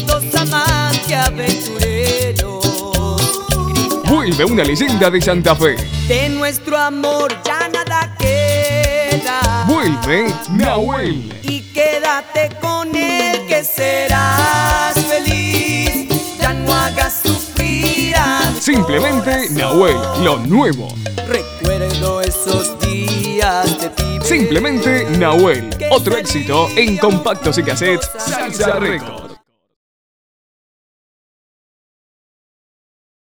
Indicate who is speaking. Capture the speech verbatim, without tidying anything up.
Speaker 1: dos amantes aventureros.
Speaker 2: Vuelve una leyenda de Santa Fe.
Speaker 1: De nuestro amor ya nada queda.
Speaker 2: Vuelve Nahuel.
Speaker 1: Y quédate con él que serás feliz. Ya no hagas sufrir a mi
Speaker 2: Simplemente Nahuel, lo nuevo.
Speaker 1: Recuerdo esos días de ti.
Speaker 2: Simplemente Nahuel, otro éxito en compactos y cassettes Salsa Records.